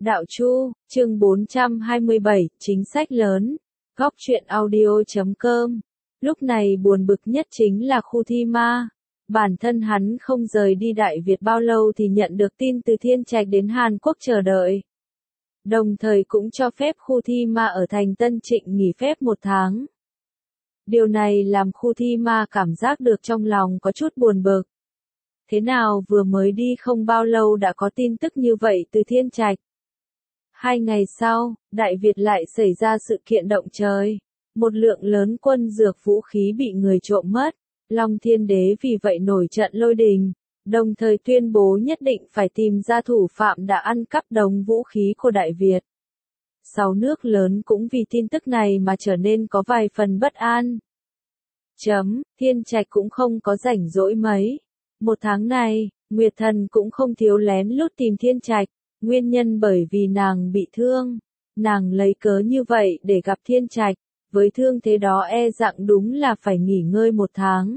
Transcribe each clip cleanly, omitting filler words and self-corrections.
Đạo Chu, chương 427, chính sách lớn. Góc truyện audio.com. Lúc này buồn bực nhất chính là Khu Thi Ma. Bản thân hắn không rời đi Đại Việt bao lâu thì nhận được tin từ Thiên Trạch đến Hàn Quốc chờ đợi. Đồng thời cũng cho phép Khu Thi Ma ở thành Tân Trịnh nghỉ phép 1 tháng. Điều này làm Khu Thi Ma cảm giác được trong lòng có chút buồn bực. Thế nào vừa mới đi không bao lâu đã có tin tức như vậy từ Thiên Trạch. 2 ngày sau, Đại Việt lại xảy ra sự kiện động trời. Một lượng lớn quân dược vũ khí bị người trộm mất. Long Thiên Đế vì vậy nổi trận lôi đình, đồng thời tuyên bố nhất định phải tìm ra thủ phạm đã ăn cắp đống vũ khí của Đại Việt. 6 nước lớn cũng vì tin tức này mà trở nên có vài phần bất an. Thiên Trạch cũng không có rảnh rỗi mấy. 1 tháng này, Nguyệt Thần cũng không thiếu lén lút tìm Thiên Trạch, nguyên nhân bởi vì nàng bị thương. Nàng lấy cớ như vậy để gặp Thiên Trạch, với thương thế đó e rằng đúng là phải nghỉ ngơi 1 tháng.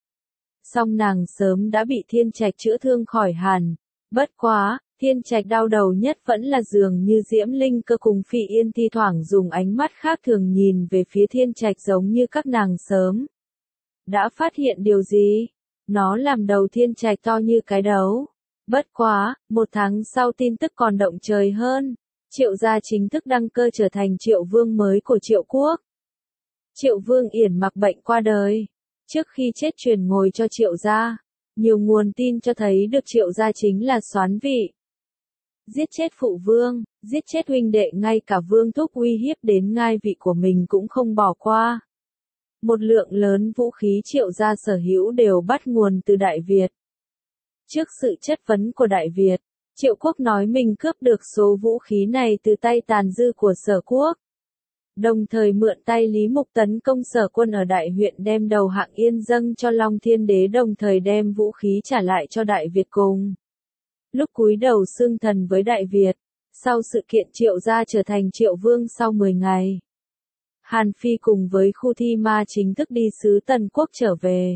Song nàng sớm đã bị Thiên Trạch chữa thương khỏi hẳn. Bất quá, Thiên Trạch đau đầu nhất vẫn là dường như Diễm Linh Cơ cùng Phỉ Yên thi thoảng dùng ánh mắt khác thường nhìn về phía Thiên Trạch giống như các nàng sớm đã phát hiện điều gì. Nó làm đầu Thiên Trạch to như cái đấu. Bất quá, 1 tháng sau tin tức còn động trời hơn. Triệu gia chính thức đăng cơ trở thành Triệu Vương mới của Triệu Quốc. Triệu Vương Yển mặc bệnh qua đời. Trước khi chết truyền ngôi cho Triệu gia. Nhiều nguồn tin cho thấy được Triệu gia chính là soán vị. Giết chết phụ vương, giết chết huynh đệ, ngay cả Vương Thúc uy hiếp đến ngai vị của mình cũng không bỏ qua. Một lượng lớn vũ khí Triệu gia sở hữu đều bắt nguồn từ Đại Việt. Trước sự chất vấn của Đại Việt, Triệu Quốc nói mình cướp được số vũ khí này từ tay tàn dư của Sở Quốc. Đồng thời mượn tay Lý Mục tấn công Sở Quân ở Đại huyện, đem đầu Hạng Yên dâng cho Long Thiên Đế, đồng thời đem vũ khí trả lại cho Đại Việt cùng. Lúc cúi đầu xưng thần với Đại Việt, sau sự kiện Triệu gia trở thành Triệu Vương sau 10 ngày. Hàn Phi cùng với Khu Thi Ma chính thức đi sứ Tần Quốc trở về.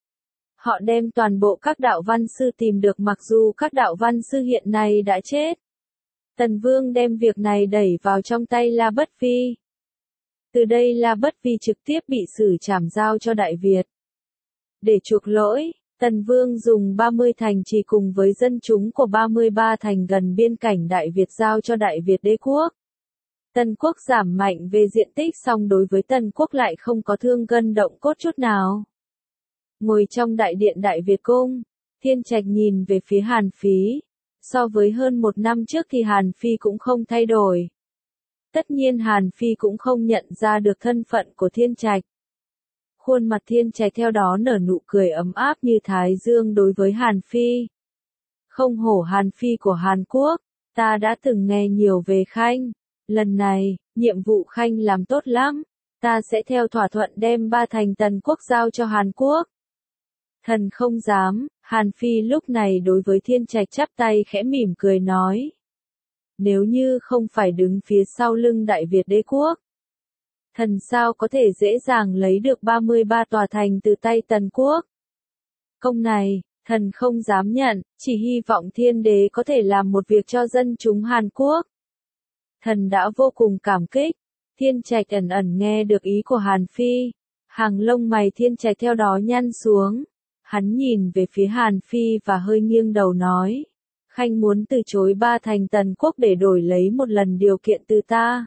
Họ đem toàn bộ các đạo văn sư tìm được, mặc dù các đạo văn sư hiện nay đã chết. Tần Vương đem việc này đẩy vào trong tay La Bất Vi. Từ đây La Bất Vi trực tiếp bị xử trảm giao cho Đại Việt. Để chuộc lỗi, Tần Vương dùng 30 thành trì cùng với dân chúng của 33 thành gần biên cảnh Đại Việt giao cho Đại Việt đế quốc. Tần Quốc giảm mạnh về diện tích, song đối với Tần Quốc lại không có thương gân động cốt chút nào. Ngồi trong đại điện Đại Việt cung, Thiên Trạch nhìn về phía Hàn Phí. So với hơn 1 năm trước thì Hàn Phi cũng không thay đổi. Tất nhiên Hàn Phi cũng không nhận ra được thân phận của Thiên Trạch. Khuôn mặt Thiên Trạch theo đó nở nụ cười ấm áp như thái dương đối với Hàn Phi. Không hổ Hàn Phi của Hàn Quốc, ta đã từng nghe nhiều về Khanh. Lần này, nhiệm vụ Khanh làm tốt lắm. Ta sẽ theo thỏa thuận đem 3 thành Tần Quốc giao cho Hàn Quốc. Thần không dám. Hàn Phi lúc này đối với Thiên Trạch chắp tay khẽ mỉm cười nói. Nếu như không phải đứng phía sau lưng Đại Việt đế quốc, thần sao có thể dễ dàng lấy được 33 tòa thành từ tay Tần Quốc. Công này, thần không dám nhận, chỉ hy vọng Thiên Đế có thể làm một việc cho dân chúng Hàn Quốc. Thần đã vô cùng cảm kích. Thiên Trạch ẩn ẩn nghe được ý của Hàn Phi. Hàng lông mày Thiên Trạch theo đó nhăn xuống. Hắn nhìn về phía Hàn Phi và hơi nghiêng đầu nói. Khanh muốn từ chối 3 thành Tần Quốc để đổi lấy một lần điều kiện từ ta.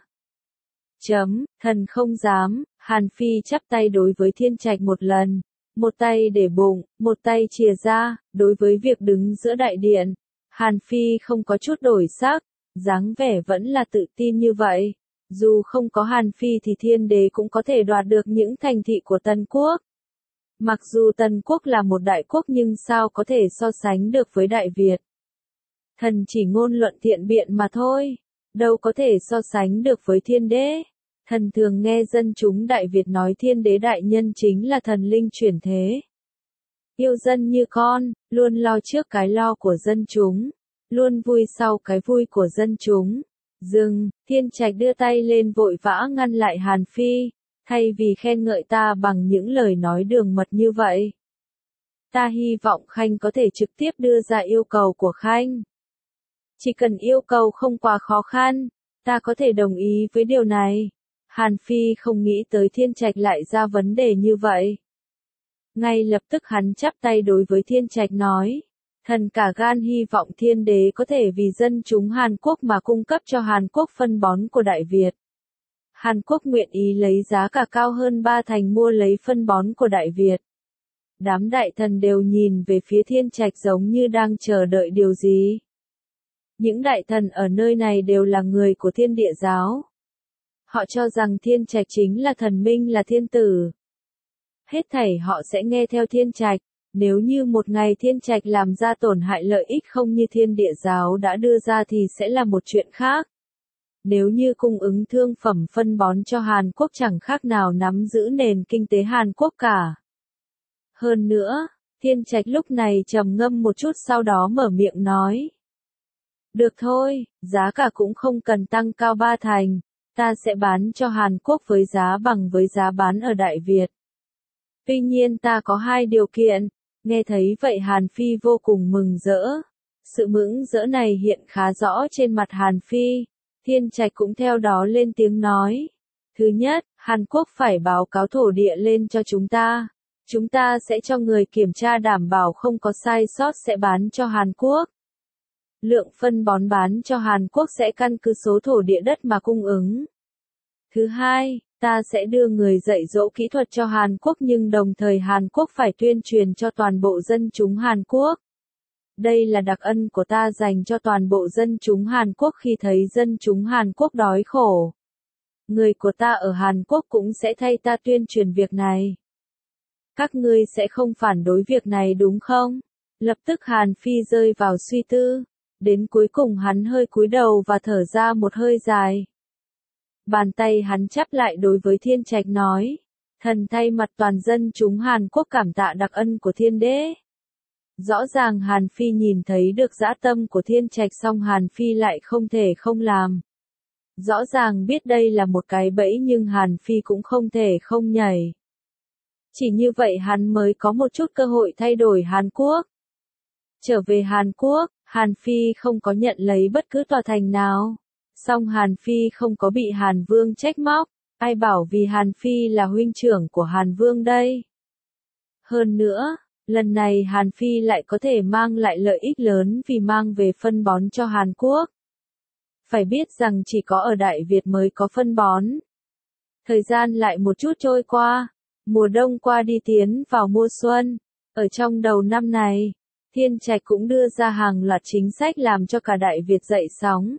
Thần không dám. Hàn Phi chắp tay đối với Thiên Trạch một lần. Một tay để bụng, một tay chìa ra. Đối với việc đứng giữa đại điện, Hàn Phi không có chút đổi sắc. Dáng vẻ vẫn là tự tin như vậy. Dù không có Hàn Phi thì Thiên Đế cũng có thể đoạt được những thành thị của Tần Quốc. Mặc dù Tần Quốc là một đại quốc nhưng sao có thể so sánh được với Đại Việt. Thần chỉ ngôn luận thiện biện mà thôi. Đâu có thể so sánh được với Thiên Đế. Thần thường nghe dân chúng Đại Việt nói Thiên Đế đại nhân chính là thần linh chuyển thế. Yêu dân như con, luôn lo trước cái lo của dân chúng. Luôn vui sau cái vui của dân chúng. Dừng, Thiên Trạch đưa tay lên vội vã ngăn lại Hàn Phi. Thay vì khen ngợi ta bằng những lời nói đường mật như vậy, ta hy vọng Khanh có thể trực tiếp đưa ra yêu cầu của Khanh. Chỉ cần yêu cầu không quá khó khăn, ta có thể đồng ý với điều này. Hàn Phi không nghĩ tới Thiên Trạch lại ra vấn đề như vậy. Ngay lập tức hắn chắp tay đối với Thiên Trạch nói, thần cả gan hy vọng Thiên Đế có thể vì dân chúng Hàn Quốc mà cung cấp cho Hàn Quốc phân bón của Đại Việt. Hàn Quốc nguyện ý lấy giá cả cao hơn 3 thành mua lấy phân bón của Đại Việt. Đám đại thần đều nhìn về phía Thiên Trạch giống như đang chờ đợi điều gì. Những đại thần ở nơi này đều là người của Thiên Địa giáo. Họ cho rằng Thiên Trạch chính là thần minh, là thiên tử. Hết thảy họ sẽ nghe theo Thiên Trạch. Nếu như một ngày Thiên Trạch làm ra tổn hại lợi ích không như Thiên Địa giáo đã đưa ra thì sẽ là một chuyện khác. Nếu như cung ứng thương phẩm phân bón cho Hàn Quốc chẳng khác nào nắm giữ nền kinh tế Hàn Quốc cả. Hơn nữa, Thiên Trạch lúc này trầm ngâm một chút sau đó mở miệng nói. Được thôi, giá cả cũng không cần tăng cao 3 thành, ta sẽ bán cho Hàn Quốc với giá bằng với giá bán ở Đại Việt. Tuy nhiên ta có 2 điều kiện, nghe thấy vậy Hàn Phi vô cùng mừng rỡ. Sự mừng rỡ này hiện khá rõ trên mặt Hàn Phi. Thiên Trạch cũng theo đó lên tiếng nói. Thứ nhất, Hàn Quốc phải báo cáo thổ địa lên cho chúng ta. Chúng ta sẽ cho người kiểm tra đảm bảo không có sai sót sẽ bán cho Hàn Quốc. Lượng phân bón bán cho Hàn Quốc sẽ căn cứ số thổ địa đất mà cung ứng. Thứ hai, ta sẽ đưa người dạy dỗ kỹ thuật cho Hàn Quốc nhưng đồng thời Hàn Quốc phải tuyên truyền cho toàn bộ dân chúng Hàn Quốc. Đây là đặc ân của ta dành cho toàn bộ dân chúng Hàn Quốc khi thấy dân chúng Hàn Quốc đói khổ. Người của ta ở Hàn Quốc cũng sẽ thay ta tuyên truyền việc này. Các ngươi sẽ không phản đối việc này đúng không? Lập tức Hàn Phi rơi vào suy tư. Đến cuối cùng hắn hơi cúi đầu và thở ra một hơi dài. Bàn tay hắn chắp lại đối với Thiên Trạch nói. Thần thay mặt toàn dân chúng Hàn Quốc cảm tạ đặc ân của Thiên Đế. Rõ ràng Hàn Phi nhìn thấy được dã tâm của Thiên Trạch song Hàn Phi lại không thể không làm. Rõ ràng biết đây là một cái bẫy nhưng Hàn Phi cũng không thể không nhảy. Chỉ như vậy hắn mới có một chút cơ hội thay đổi Hàn Quốc. Trở về Hàn Quốc, Hàn Phi không có nhận lấy bất cứ tòa thành nào. Song Hàn Phi không có bị Hàn Vương trách móc. Ai bảo vì Hàn Phi là huynh trưởng của Hàn Vương đây. Hơn nữa, lần này Hàn Phi lại có thể mang lại lợi ích lớn vì mang về phân bón cho Hàn Quốc. Phải biết rằng chỉ có ở Đại Việt mới có phân bón. Thời gian lại một chút trôi qua, mùa đông qua đi tiến vào mùa xuân. Ở trong đầu năm này, Thiên Trạch cũng đưa ra hàng loạt chính sách làm cho cả Đại Việt dậy sóng.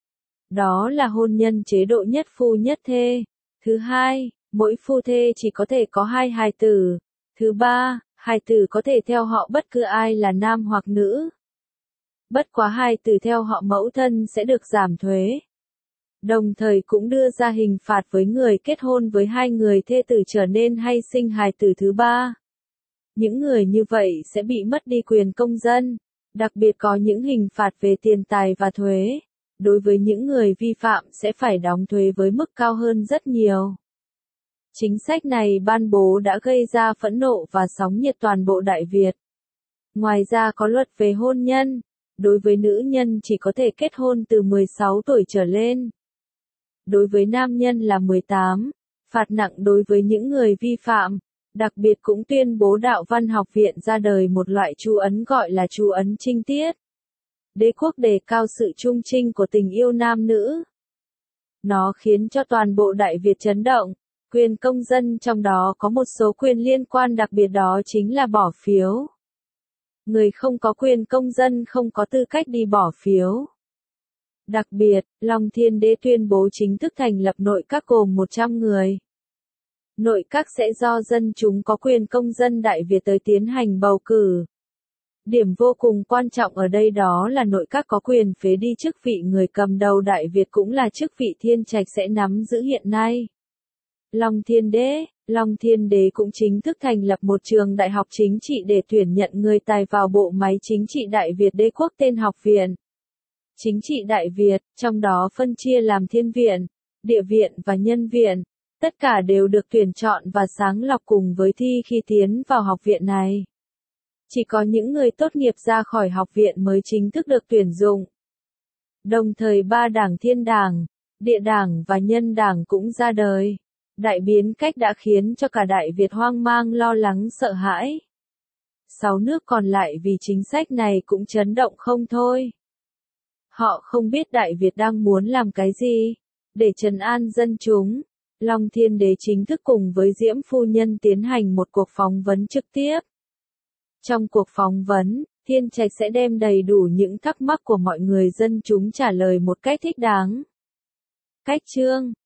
Đó là hôn nhân chế độ nhất phu nhất thê. Thứ hai, mỗi phu thê chỉ có thể có 2 hài tử. Thứ ba, hài tử có thể theo họ bất cứ ai là nam hoặc nữ. Bất quá hài tử theo họ mẫu thân sẽ được giảm thuế. Đồng thời cũng đưa ra hình phạt với người kết hôn với 2 người thê tử trở nên hay sinh hài tử thứ ba. Những người như vậy sẽ bị mất đi quyền công dân. Đặc biệt có những hình phạt về tiền tài và thuế. Đối với những người vi phạm sẽ phải đóng thuế với mức cao hơn rất nhiều. Chính sách này ban bố đã gây ra phẫn nộ và sóng nhiệt toàn bộ Đại Việt. Ngoài ra có luật về hôn nhân. Đối với nữ nhân chỉ có thể kết hôn từ 16 tuổi trở lên. Đối với nam nhân là 18. Phạt nặng đối với những người vi phạm. Đặc biệt cũng tuyên bố Đạo Văn Học Viện ra đời một loại chú ấn gọi là chú ấn trinh tiết. Đế quốc đề cao sự trung trinh của tình yêu nam nữ. Nó khiến cho toàn bộ Đại Việt chấn động. Quyền công dân trong đó có một số quyền liên quan đặc biệt đó chính là bỏ phiếu. Người không có quyền công dân không có tư cách đi bỏ phiếu. Đặc biệt, Long Thiên Đế tuyên bố chính thức thành lập nội các gồm 100 người. Nội các sẽ do dân chúng có quyền công dân Đại Việt tới tiến hành bầu cử. Điểm vô cùng quan trọng ở đây đó là nội các có quyền phế đi chức vị người cầm đầu Đại Việt cũng là chức vị Thiên Trạch sẽ nắm giữ hiện nay. Long Thiên Đế cũng chính thức thành lập một trường đại học chính trị để tuyển nhận người tài vào bộ máy chính trị Đại Việt Đế quốc tên Học viện. Chính trị Đại Việt, trong đó phân chia làm Thiên viện, Địa viện và Nhân viện. Tất cả đều được tuyển chọn và sáng lọc cùng với thi khi tiến vào học viện này. Chỉ có những người tốt nghiệp ra khỏi học viện mới chính thức được tuyển dụng. Đồng thời ba đảng Thiên Đảng, Địa Đảng và Nhân Đảng cũng ra đời. Đại biến cách đã khiến cho cả Đại Việt hoang mang lo lắng sợ hãi. 6 nước còn lại vì chính sách này cũng chấn động không thôi. Họ không biết Đại Việt đang muốn làm cái gì. Để trấn an dân chúng, Long Thiên Đế chính thức cùng với Diễm Phu Nhân tiến hành một cuộc phỏng vấn trực tiếp. Trong cuộc phỏng vấn, Thiên Trạch sẽ đem đầy đủ những thắc mắc của mọi người dân chúng trả lời một cách thích đáng. Cách chương